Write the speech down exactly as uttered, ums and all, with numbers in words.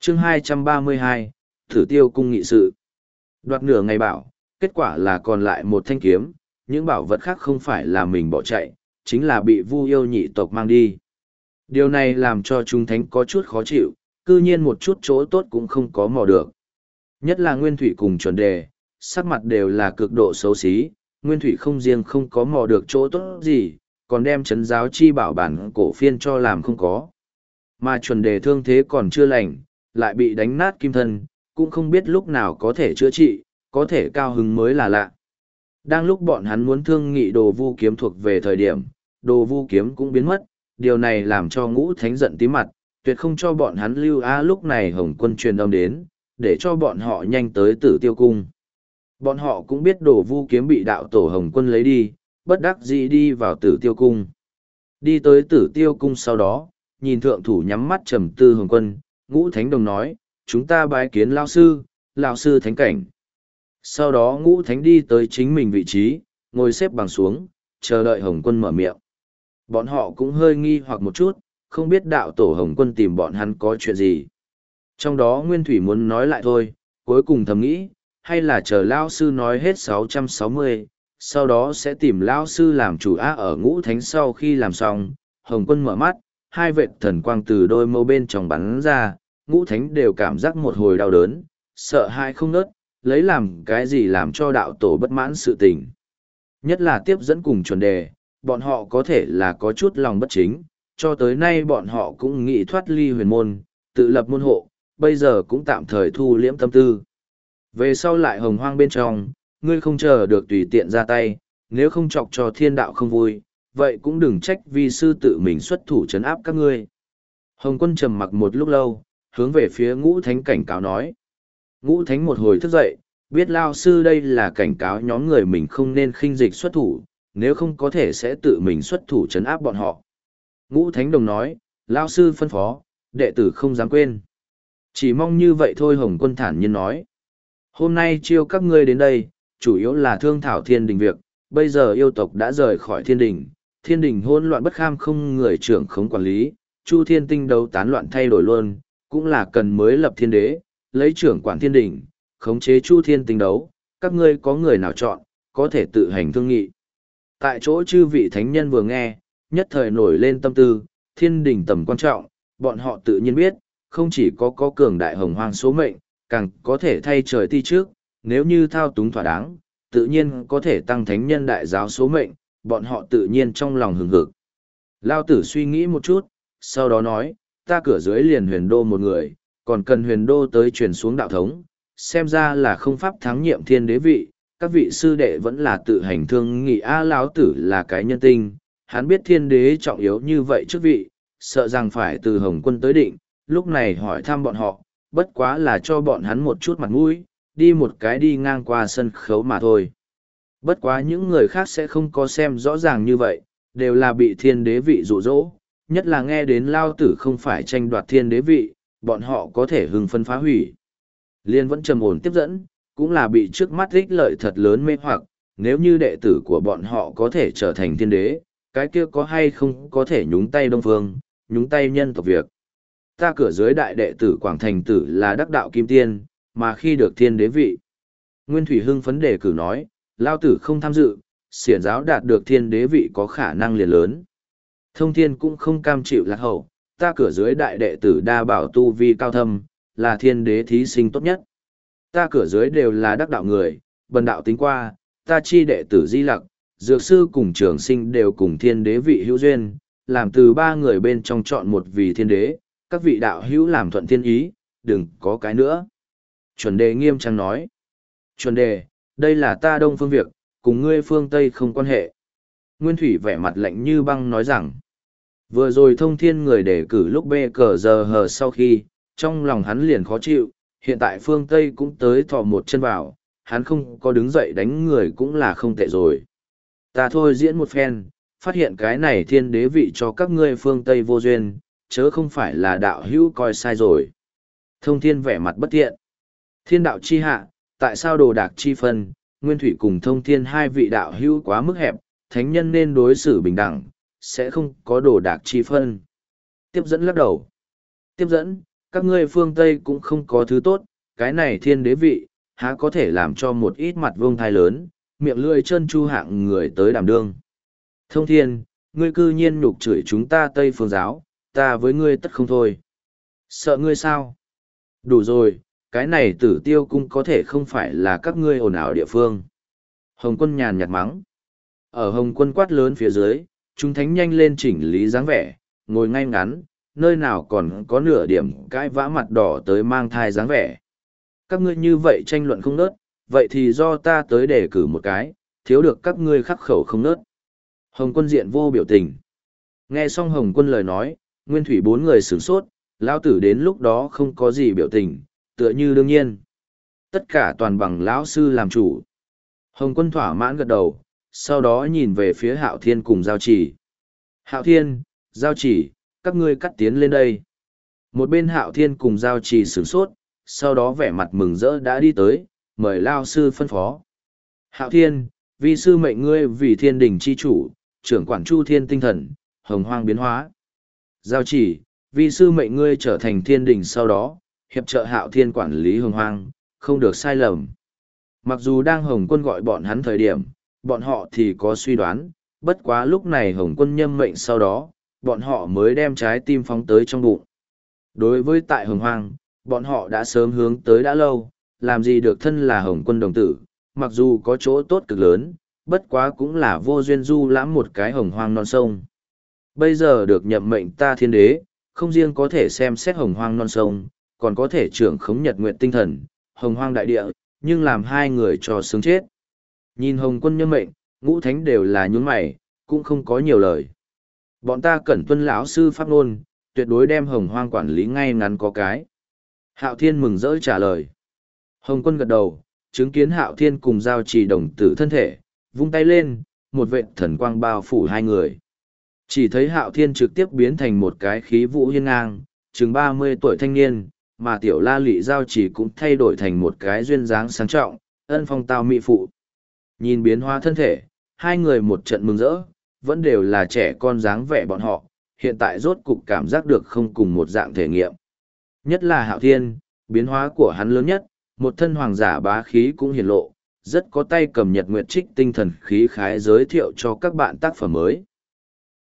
chương hai trăm ba mươi hai, Thử Tiêu Cung nghị sự. Đoạt nửa ngày bảo, kết quả là còn lại một thanh kiếm, những bảo vật khác không phải là mình bỏ chạy, chính là bị Vu Yêu nhị tộc mang đi. Điều này làm cho chúng thánh có chút khó chịu, cư nhiên một chút chỗ tốt cũng không có mò được. Nhất là Nguyên Thủy cùng Chuẩn Đề, sắc mặt đều là cực độ xấu xí, Nguyên Thủy không riêng không có mò được chỗ tốt gì, còn đem chấn giáo chi bảo bản cổ phiên cho làm không có. Mà Chuẩn Đề thương thế còn chưa lành, lại bị đánh nát kim thân, cũng không biết lúc nào có thể chữa trị, có thể cao hứng mới là lạ. Đang lúc bọn hắn muốn thương nghị đồ vu kiếm thuộc về thời điểm, đồ vu kiếm cũng biến mất, điều này làm cho ngũ thánh giận tí mặt, tuyệt không cho bọn hắn lưu á. Lúc này Hồng Quân truyền âm đến, để cho bọn họ nhanh tới Tử Tiêu Cung. Bọn họ cũng biết đồ vu kiếm bị đạo tổ Hồng Quân lấy đi, bất đắc dĩ đi vào Tử Tiêu Cung. Đi tới Tử Tiêu Cung sau đó, nhìn thượng thủ nhắm mắt trầm tư Hồng Quân, ngũ thánh đồng nói, chúng ta bái kiến lao sư, lao sư thánh cảnh. Sau đó ngũ thánh đi tới chính mình vị trí, ngồi xếp bằng xuống, chờ đợi Hồng Quân mở miệng. Bọn họ cũng hơi nghi hoặc một chút, không biết đạo tổ Hồng Quân tìm bọn hắn có chuyện gì. Trong đó Nguyên Thủy muốn nói lại thôi, cuối cùng thầm nghĩ, hay là chờ lao sư nói hết sáu trăm sáu mươi, sau đó sẽ tìm lao sư làm chủ á. Ở ngũ thánh sau khi làm xong, Hồng Quân mở mắt, hai vệt thần quang từ đôi mâu bên trong bắn ra, ngũ thánh đều cảm giác một hồi đau đớn, sợ hãi không ngớt, lấy làm cái gì làm cho đạo tổ bất mãn sự tình. Nhất là tiếp dẫn cùng Chuẩn Đề, bọn họ có thể là có chút lòng bất chính, cho tới nay bọn họ cũng nghĩ thoát ly huyền môn, tự lập môn hộ, bây giờ cũng tạm thời thu liễm tâm tư. Về sau lại hồng hoang bên trong, ngươi không chờ được tùy tiện ra tay, nếu không chọc cho thiên đạo không vui, vậy cũng đừng trách vi sư tự mình xuất thủ trấn áp các ngươi. Hồng Quân trầm mặc một lúc lâu, hướng về phía ngũ thánh cảnh cáo nói. Ngũ thánh một hồi thức dậy, biết lao sư đây là cảnh cáo nhóm người mình không nên khinh dịch xuất thủ, nếu không có thể sẽ tự mình xuất thủ trấn áp bọn họ. Ngũ thánh đồng nói, lao sư phân phó, đệ tử không dám quên. Chỉ mong như vậy thôi. Hồng Quân thản nhiên nói. Hôm nay chiêu các ngươi đến đây, chủ yếu là thương thảo thiên đình việc, bây giờ yêu tộc đã rời khỏi thiên đình, thiên đình hỗn loạn bất kham không người trưởng khống quản lý, chu thiên tinh đấu tán loạn thay đổi luôn, cũng là cần mới lập thiên đế, lấy trưởng quản thiên đình, khống chế chu thiên tinh đấu, các ngươi có người nào chọn, có thể tự hành thương nghị. Tại chỗ chư vị thánh nhân vừa nghe, nhất thời nổi lên tâm tư, thiên đình tầm quan trọng, bọn họ tự nhiên biết, không chỉ có có cường đại hồng hoang số mệnh, càng có thể thay trời ti trước, nếu như thao túng thỏa đáng, tự nhiên có thể tăng thánh nhân đại giáo số mệnh, bọn họ tự nhiên trong lòng hừng hực. Lao tử suy nghĩ một chút, sau đó nói, ta cửa dưới liền huyền đô một người, còn cần huyền đô tới truyền xuống đạo thống, xem ra là không pháp thắng nhiệm thiên đế vị, các vị sư đệ vẫn là tự hành thương nghị. A Lão tử là cái nhân tinh, hắn biết thiên đế trọng yếu như vậy trước vị, sợ rằng phải từ Hồng Quân tới định, lúc này hỏi thăm bọn họ, bất quá là cho bọn hắn một chút mặt mũi, đi một cái đi ngang qua sân khấu mà thôi. Bất quá những người khác sẽ không có xem rõ ràng như vậy, đều là bị thiên đế vị dụ dỗ, nhất là nghe đến Lao tử không phải tranh đoạt thiên đế vị, bọn họ có thể hưng phân phá hủy. Liên vẫn trầm ổn tiếp dẫn, cũng là bị trước mắt ích lợi thật lớn mê hoặc, nếu như đệ tử của bọn họ có thể trở thành thiên đế, cái kia có hay không có thể nhúng tay Đông Phương, nhúng tay nhân tộc việc. Ta cửa dưới đại đệ tử Quảng Thành Tử là đắc đạo kim tiên, mà khi được thiên đế vị. Nguyên Thủy hưng phấn đề cử nói, Lao tử không tham dự, xiển giáo đạt được thiên đế vị có khả năng liền lớn. Thông thiên cũng không cam chịu lạc hậu, ta cửa dưới đại đệ tử đa bảo tu vi cao thâm, là thiên đế thí sinh tốt nhất. Ta cửa dưới đều là đắc đạo người, bần đạo tính qua, ta chi đệ tử Di Lặc, Dược sư cùng trường sinh đều cùng thiên đế vị hữu duyên, làm từ ba người bên trong chọn một vị thiên đế, các vị đạo hữu làm thuận thiên ý, đừng có cái nữa. Chuẩn đề nghiêm trang nói. Chuẩn đề, đây là ta đông phương việc, cùng ngươi phương Tây không quan hệ. Nguyên Thủy vẻ mặt lạnh như băng nói rằng, vừa rồi thông thiên người đề cử lúc bê cờ giờ hờ sau khi, trong lòng hắn liền khó chịu, hiện tại phương Tây cũng tới thò một chân vào, hắn không có đứng dậy đánh người cũng là không tệ rồi. Ta thôi diễn một phen, phát hiện cái này thiên đế vị cho các ngươi phương Tây vô duyên, chớ không phải là đạo hữu coi sai rồi. Thông thiên vẻ mặt bất thiện. Thiên đạo chi hạ, tại sao đồ đạc chi phân, Nguyên Thủy cùng thông thiên hai vị đạo hữu quá mức hẹp, thánh nhân nên đối xử bình đẳng, sẽ không có đồ đạc chi phân. Tiếp dẫn lắc đầu. Tiếp dẫn, Các ngươi phương Tây cũng không có thứ tốt, cái này thiên đế vị, há có thể làm cho một ít mặt vương thai lớn, miệng lưỡi chân chu hạng người tới đảm đương. Thông thiên, ngươi cư nhiên nhục chửi chúng ta Tây phương giáo, ta với ngươi tất không thôi. Sợ ngươi sao? Đủ rồi, cái này tử tiêu cung có thể không phải là các ngươi ồn ào địa phương. Hồng quân nhàn nhạt mắng. Ở hồng quân quát lớn phía dưới, chúng thánh nhanh lên chỉnh lý dáng vẻ, ngồi ngay ngắn, nơi nào còn có nửa điểm cái vã mặt đỏ tới mang thai dáng vẻ. Các ngươi như vậy tranh luận không nớt, vậy thì do ta tới đề cử một cái, thiếu được các ngươi khắc khẩu không nớt. Hồng quân diện vô biểu tình. Nghe xong hồng quân lời nói, nguyên thủy bốn người sửng sốt, lão tử đến lúc đó không có gì biểu tình, tựa như đương nhiên. Tất cả toàn bằng lão sư làm chủ. Hồng quân thỏa mãn gật đầu, sau đó nhìn về phía Hạo Thiên cùng Giao Chỉ. Hạo Thiên, Giao Chỉ, các ngươi cắt tiến lên đây. Một bên Hạo Thiên cùng Giao Chỉ sửng sốt, sau đó vẻ mặt mừng rỡ đã đi tới, mời lao sư phân phó. Hạo Thiên, vi sư mệnh ngươi vì thiên đình chi chủ, trưởng quản chu thiên tinh thần, hồng hoang biến hóa. Giao Chỉ, vi sư mệnh ngươi trở thành thiên đình sau đó, hiệp trợ Hạo Thiên quản lý hồng hoang, không được sai lầm. Mặc dù đang hồng quân gọi bọn hắn thời điểm, bọn họ thì có suy đoán, bất quá lúc này hồng quân nhâm mệnh sau đó, bọn họ mới đem trái tim phóng tới trong bụng. Đối với tại hồng hoang, bọn họ đã sớm hướng tới đã lâu, làm gì được thân là hồng quân đồng tử, mặc dù có chỗ tốt cực lớn, bất quá cũng là vô duyên du lãm một cái hồng hoang non sông. Bây giờ được nhậm mệnh ta thiên đế, không riêng có thể xem xét hồng hoang non sông, còn có thể trưởng khống nhật nguyện tinh thần, hồng hoang đại địa, nhưng làm hai người cho sướng chết. Nhìn hồng quân nhâm mệnh, ngũ thánh đều là nhún mày, cũng không có nhiều lời. Bọn ta cẩn tuân lão sư pháp ngôn, tuyệt đối đem hồng hoang quản lý ngay ngắn có cái. Hạo Thiên mừng rỡ trả lời. Hồng quân gật đầu, chứng kiến Hạo Thiên cùng Giao Chỉ đồng tử thân thể, vung tay lên, một vệt thần quang bao phủ hai người. Chỉ thấy Hạo Thiên trực tiếp biến thành một cái khí vũ hiên ngang, chừng ba mươi tuổi thanh niên, mà tiểu la lị Giao Chỉ cũng thay đổi thành một cái duyên dáng sáng trọng, ân phong tao mỹ phụ. Nhìn biến hóa thân thể, hai người một trận mừng rỡ, vẫn đều là trẻ con dáng vẻ bọn họ, hiện tại rốt cục cảm giác được không cùng một dạng thể nghiệm. Nhất là Hạo Thiên, biến hóa của hắn lớn nhất, một thân hoàng giả bá khí cũng hiển lộ, rất có tay cầm nhật nguyệt trích tinh thần khí khái giới thiệu cho các bạn tác phẩm mới.